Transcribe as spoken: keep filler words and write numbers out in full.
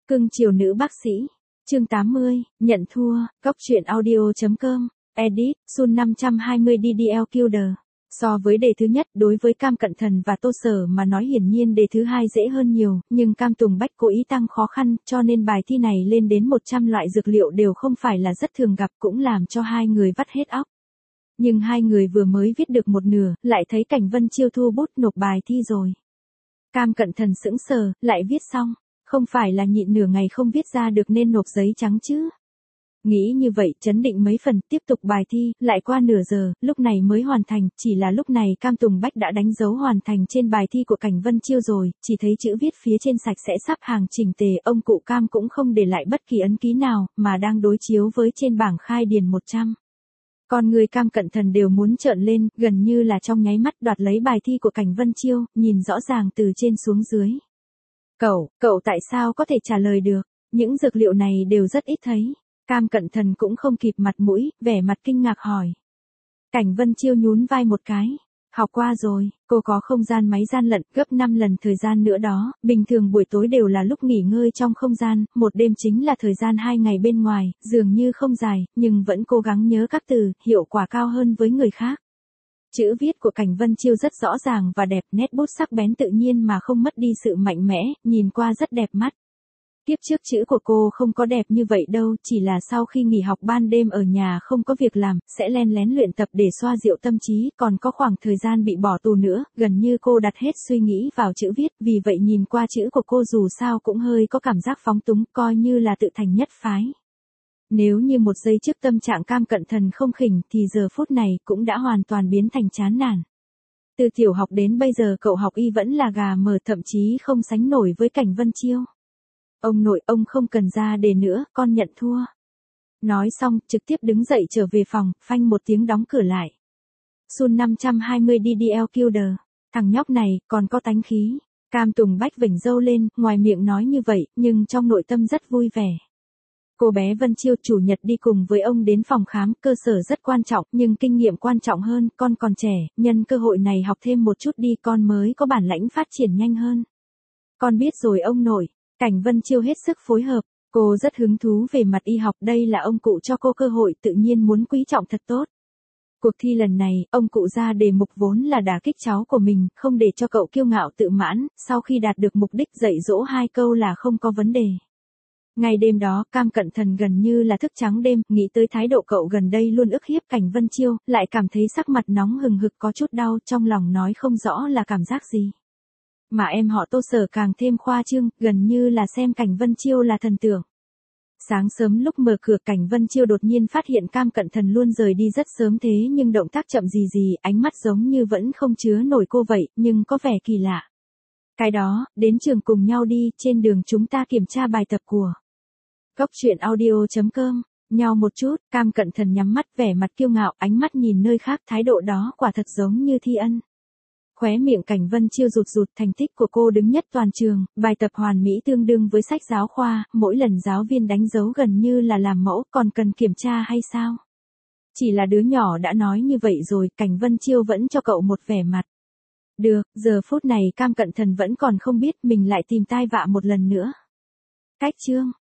Cưng chiều nữ bác sĩ. Chương tám mươi, nhận thua, góc truyện audio chấm com, edit, Sun năm trăm hai mươi D D L Killer. So với đề thứ nhất, đối với Cam Cận Thần và Tô Sở mà nói hiển nhiên đề thứ hai dễ hơn nhiều, nhưng Cam Tùng Bách cố ý tăng khó khăn, cho nên bài thi này lên đến một trăm loại dược liệu đều không phải là rất thường gặp, cũng làm cho hai người vắt hết óc. Nhưng hai người vừa mới viết được một nửa, lại thấy Cảnh Vân Chiêu thu bút nộp bài thi rồi. Cam Cận Thần sững sờ, lại viết xong, không phải là nhịn nửa ngày không viết ra được nên nộp giấy trắng chứ. Nghĩ như vậy, chấn định mấy phần, tiếp tục bài thi, lại qua nửa giờ, lúc này mới hoàn thành, chỉ là lúc này Cam Tùng Bách đã đánh dấu hoàn thành trên bài thi của Cảnh Vân Chiêu rồi, chỉ thấy chữ viết phía trên sạch sẽ sắp hàng chỉnh tề, ông cụ Cam cũng không để lại bất kỳ ấn ký nào, mà đang đối chiếu với trên bảng khai điền một trăm. Còn người Cam Cận Thần đều muốn trợn lên, gần như là trong nháy mắt đoạt lấy bài thi của Cảnh Vân Chiêu, nhìn rõ ràng từ trên xuống dưới. Cậu, cậu tại sao có thể trả lời được? Những dược liệu này đều rất ít thấy. Cam Cận Thần cũng không kịp mặt mũi, vẻ mặt kinh ngạc hỏi. Cảnh Vân Chiêu nhún vai một cái. Học qua rồi, cô có không gian máy gian lận gấp năm lần thời gian nữa đó, bình thường buổi tối đều là lúc nghỉ ngơi trong không gian, một đêm chính là thời gian hai ngày bên ngoài, dường như không dài, nhưng vẫn cố gắng nhớ các từ, hiệu quả cao hơn với người khác. Chữ viết của Cảnh Vân Chiêu rất rõ ràng và đẹp, nét bút sắc bén tự nhiên mà không mất đi sự mạnh mẽ, nhìn qua rất đẹp mắt. Tiếp trước chữ của cô không có đẹp như vậy đâu, chỉ là sau khi nghỉ học ban đêm ở nhà không có việc làm, sẽ len lén luyện tập để xoa dịu tâm trí, còn có khoảng thời gian bị bỏ tù nữa, gần như cô đặt hết suy nghĩ vào chữ viết, vì vậy nhìn qua chữ của cô dù sao cũng hơi có cảm giác phóng túng, coi như là tự thành nhất phái. Nếu như một giây trước tâm trạng Cam Cận Thần không khỉnh thì giờ phút này cũng đã hoàn toàn biến thành chán nản. Từ tiểu học đến bây giờ cậu học y vẫn là gà mờ, thậm chí không sánh nổi với Cảnh Vân Chiêu. Ông nội, ông không cần ra đề nữa, con nhận thua. Nói xong, trực tiếp đứng dậy trở về phòng, phanh một tiếng đóng cửa lại. Sun năm trăm hai mươi D D L Killer. Thằng nhóc này, còn có tánh khí. Cam Tùng Bách vểnh râu lên, ngoài miệng nói như vậy, nhưng trong nội tâm rất vui vẻ. Cô bé Vân Chiêu chủ nhật đi cùng với ông đến phòng khám, cơ sở rất quan trọng, nhưng kinh nghiệm quan trọng hơn, con còn trẻ, nhân cơ hội này học thêm một chút đi con mới có bản lãnh phát triển nhanh hơn. Con biết rồi ông nội. Cảnh Vân Chiêu hết sức phối hợp, cô rất hứng thú về mặt y học, đây là ông cụ cho cô cơ hội, tự nhiên muốn quý trọng thật tốt. Cuộc thi lần này, ông cụ ra đề mục vốn là đả kích cháu của mình, không để cho cậu kiêu ngạo tự mãn, sau khi đạt được mục đích dạy dỗ hai câu là không có vấn đề. Ngày đêm đó, Cam Cận Thần gần như là thức trắng đêm, nghĩ tới thái độ cậu gần đây luôn ức hiếp Cảnh Vân Chiêu, lại cảm thấy sắc mặt nóng hừng hực có chút đau, trong lòng nói không rõ là cảm giác gì. Mà em họ Tô Sở càng thêm khoa trương, gần như là xem Cảnh Vân Chiêu là thần tượng. Sáng sớm lúc mở cửa, Cảnh Vân Chiêu đột nhiên phát hiện Cam Cận Thần luôn rời đi rất sớm thế nhưng động tác chậm gì gì, ánh mắt giống như vẫn không chứa nổi cô vậy, nhưng có vẻ kỳ lạ. Cái đó, đến trường cùng nhau đi, trên đường chúng ta kiểm tra bài tập của góc truyện audio chấm com, nhau một chút, Cam Cận Thần nhắm mắt vẻ mặt kiêu ngạo, ánh mắt nhìn nơi khác, thái độ đó quả thật giống như thi ân. Khóe miệng Cảnh Vân Chiêu rụt rụt, thành tích của cô đứng nhất toàn trường, bài tập hoàn mỹ tương đương với sách giáo khoa, mỗi lần giáo viên đánh dấu gần như là làm mẫu, còn cần kiểm tra hay sao? Chỉ là đứa nhỏ đã nói như vậy rồi, Cảnh Vân Chiêu vẫn cho cậu một vẻ mặt. Được, giờ phút này Cam Cận Thần vẫn còn không biết mình lại tìm tai vạ một lần nữa. Cách chương.